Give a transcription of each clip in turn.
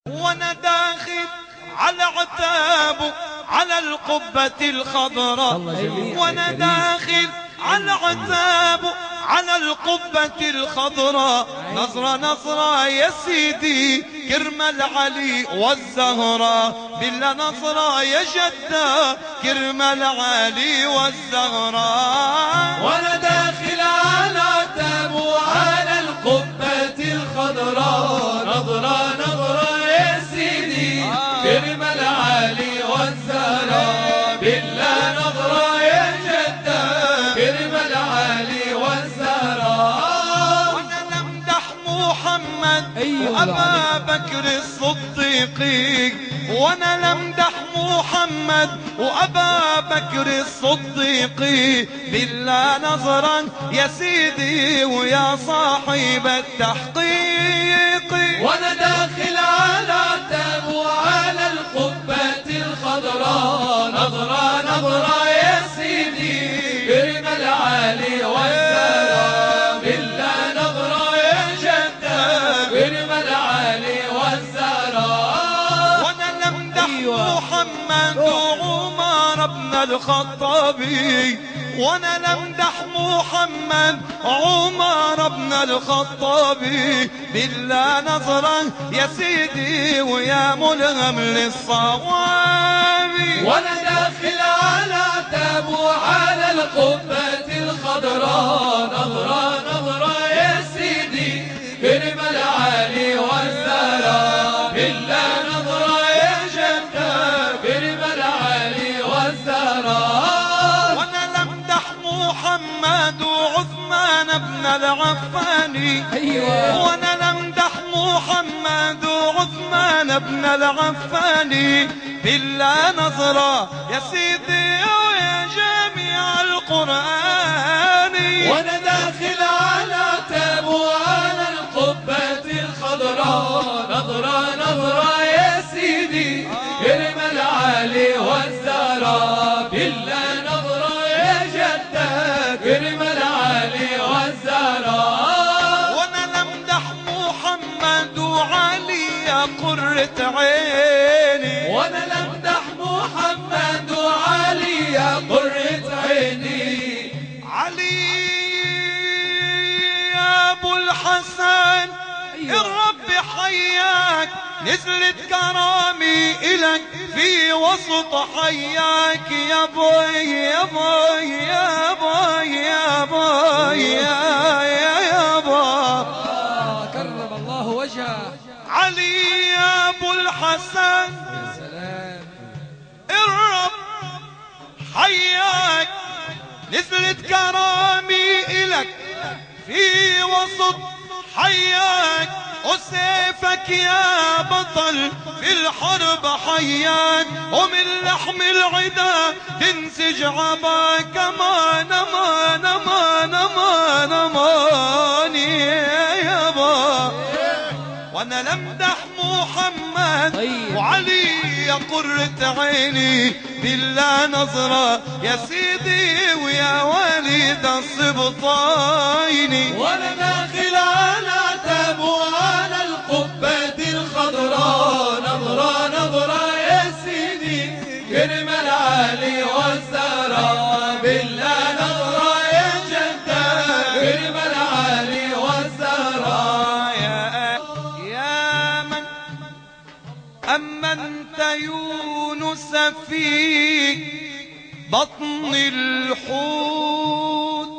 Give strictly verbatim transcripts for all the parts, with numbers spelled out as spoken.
وانا داخل على عتاب على القبة الخضراء، وانا داخل على عتاب على القبة الخضراء، نظرة نظرة يا سيدي كرم العلي والزهراء، بالله نظرة يا جدة كرم العلي والزهراء. وانا داخل على عتاب على القبة الخضراء، نظرة نظرة يا سيدي كرم العلي والزهراء، بالله نظرة يا جدة كرم العلي والزهراء. وانا لمدح محمد وابا بكر الصديق، وانا لمدح محمد وابا بكر الصديق، بالله نظرا يا سيدي ويا صاحب التحقيق. وانا داخل على عتاب وعلى القبة الخضراء، نظرة نظرة يا سيدي كرم العالي والزهراء، بالله نظرة يا جدة كرم العالي والزهراء. وانا لمدح محمد وعمر بن الخطاب، وانا لمدح محمد عمر بن الخطاب، بالله نظرا يا سيدي ويا ملهم للصواب. وانا داخل على عتاب وعلى القبة الخضراء، نظرة نظرة يا سيدي كرم العالي والزهراء، بالله نظرة يا جدة كرم العالي والزهراء. وانا لمدح محمد وعثمان بن العفان، وانا لمدح محمد وعثمان بن العفان، بالله نظرة يا سيدي ويا جميع القرآن. وانا داخل على عتاب وعلى القبة الخضراء، نظرة نظرة يا سيدي كرم العالي والزهراء، بالله نظرة يا جدة كرم العالي والزهراء. وانا لمدح محمد وعلي يا قرة عيني، وانا لمدح محمد وعلي يا قرة عيني. علي يا ابو الحسن الرب حياك، نزلت كرامي إلك في وسط حياك يا بوي يا بوي يا بوي يا بوي يا يا يا بوي. كرم الله وجهه علي يا ابو الحسن يا سلام، الرب حياك، نزلت كرامي إلك في وسط حياك، وسيفك يا بطل في الحرب حياك، ومن لحم العدا تنسج عباك امان امان امان امان امان يا يابا. وانا لمدح محمد وعلي يا قرة عيني، بالله نظرة يا سيدي ويا وليد السبطين. وانا داخل على عتاب وعلى القبة الخضراء، نظرة نظرة يا سيدي كرم العالي والزهراء، بالله نظرة يا جدة كرم العالي والزهراء. يا يا من أمنت يونس في بطن الحوت،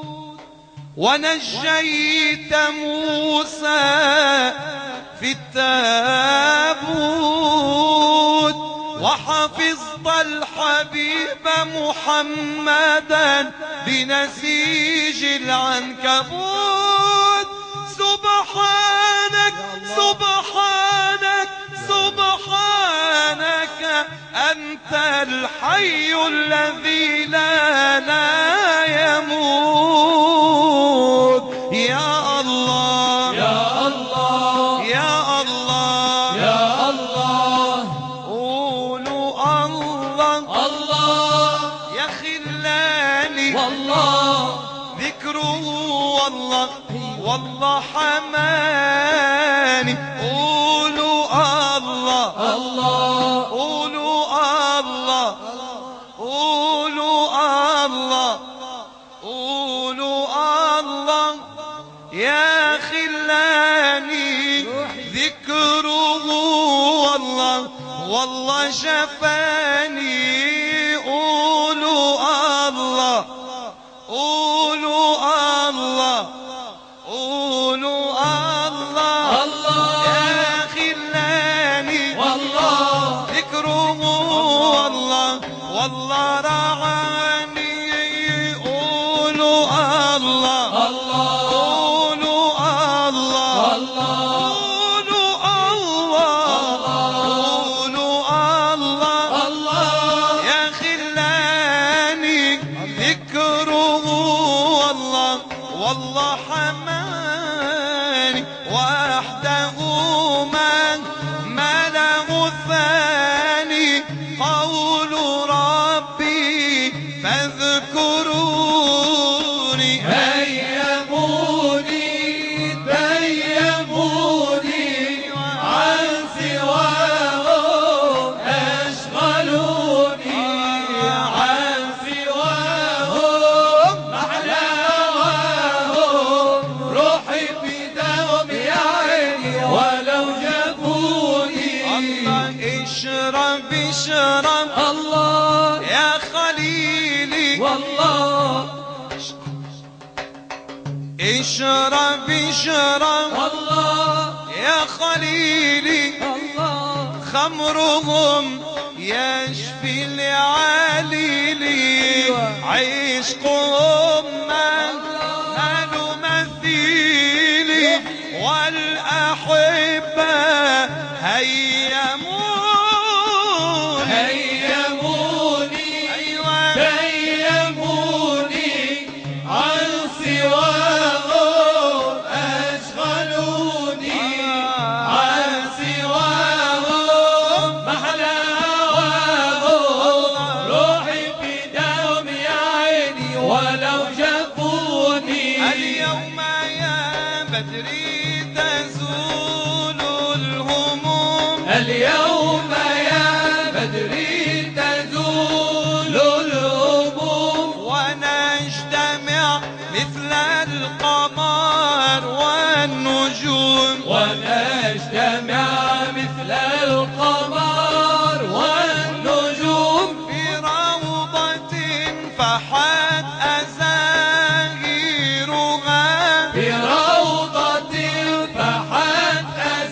ونجيت موسى في التابوت، وحفظت الحبيب محمدا بنسيج العنكبوت. سبحانك سبحانك سبحانك أنت الحي الذي لا لا يموت. يا الله يا الله يا الله يا الله، قولوا الله الله يا خلاني والله ذكره والله والله حماني. قولوا الله الله الله قولوا الله قولوا الله قولوا الله يا خلاني ذكره والله والله شفاني قولوا الله قولوا الله قولوا الله الله يا خلاني والله ذكره والله والله رعاني قولوا الله الله قولوا الله الله قولوا الله قولوا الله الله يا خلاني ذكره والله والله حماني وحده ما ما له ثاني قول ربي فاذكروني هيموني ديموني عن سواهم أشغلوني عن سواهم محلاواهم روحي بداهم يا عيني ولو جابوني الله اشرب اشرب الله يا خليلي والله اشرب اشرب الله يا خليلي الله خمرهم يشفي العليلي عشقهم مال مثيلي والأحبة هيمون هيموني أيوة ديموني عن سواهم أشغلوني عن سواهم محلاواهم روحي بداهم يا عيني ولو جابوني اليوم يا بدري تزول الهموم اليوم يا بدري تزول الهموم ونجتمع مثل القمر والنجوم ونجتمع مثل القمر والنجوم في روضة فحت أزاهيرها في روضة فحت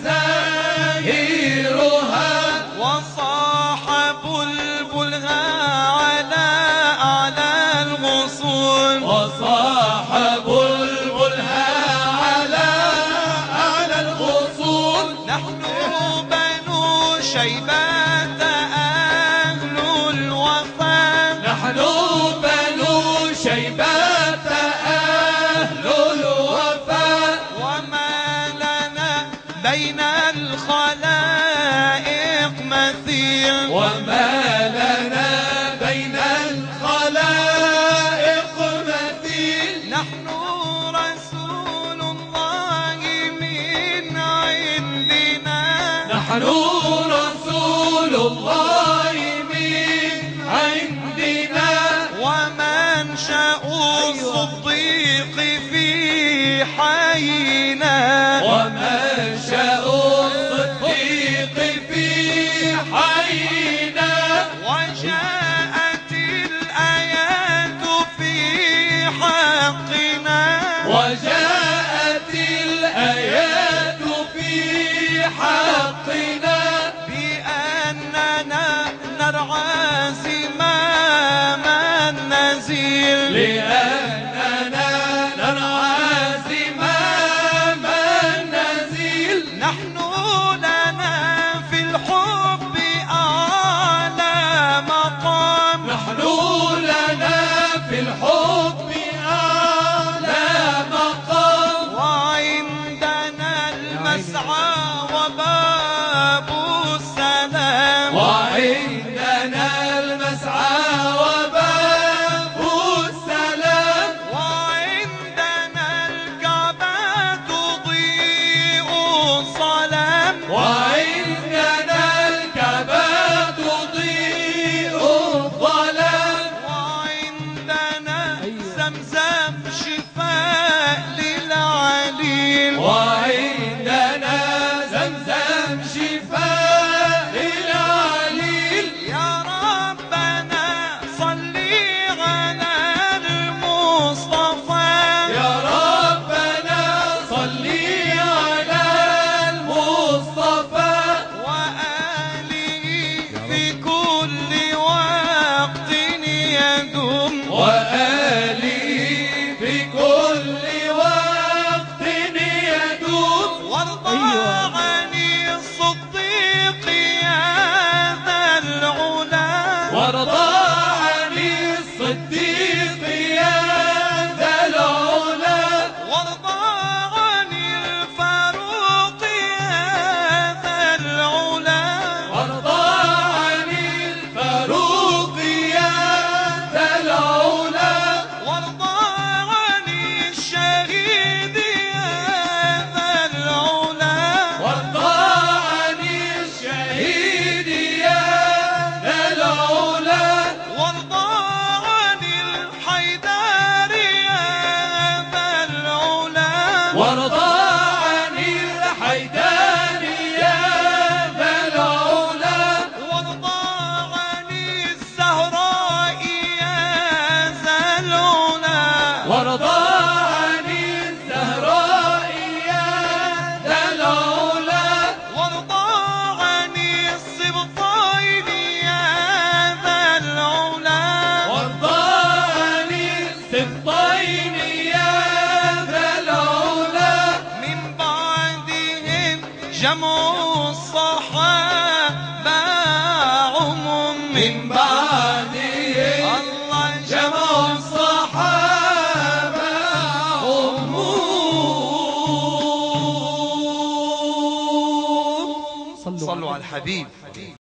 أزاهيرها وصاح بلبلها على أعلى الغصون وصاح بلبلها على أعلى الغصون نحن بنو شيبة أهل الوفا نحن بنو شيبة أهل الوفاء وما لنا بين الخلائق مثيل وما لنا بين الخلائق مثيل نحن رسول الله من عندنا نحن رسول الله من عندنا ومنشأ الصديق في حينا ومنشأ الصديق في حينا وجاءت الآيات في حقنا وجاءت الآيات في حقنا بأننا نرعى زمام النزيل لأننا نرعى زمام النزيل نحن لنا في الحب من بعده الله جمع الصحابة صلوا على الحبيب.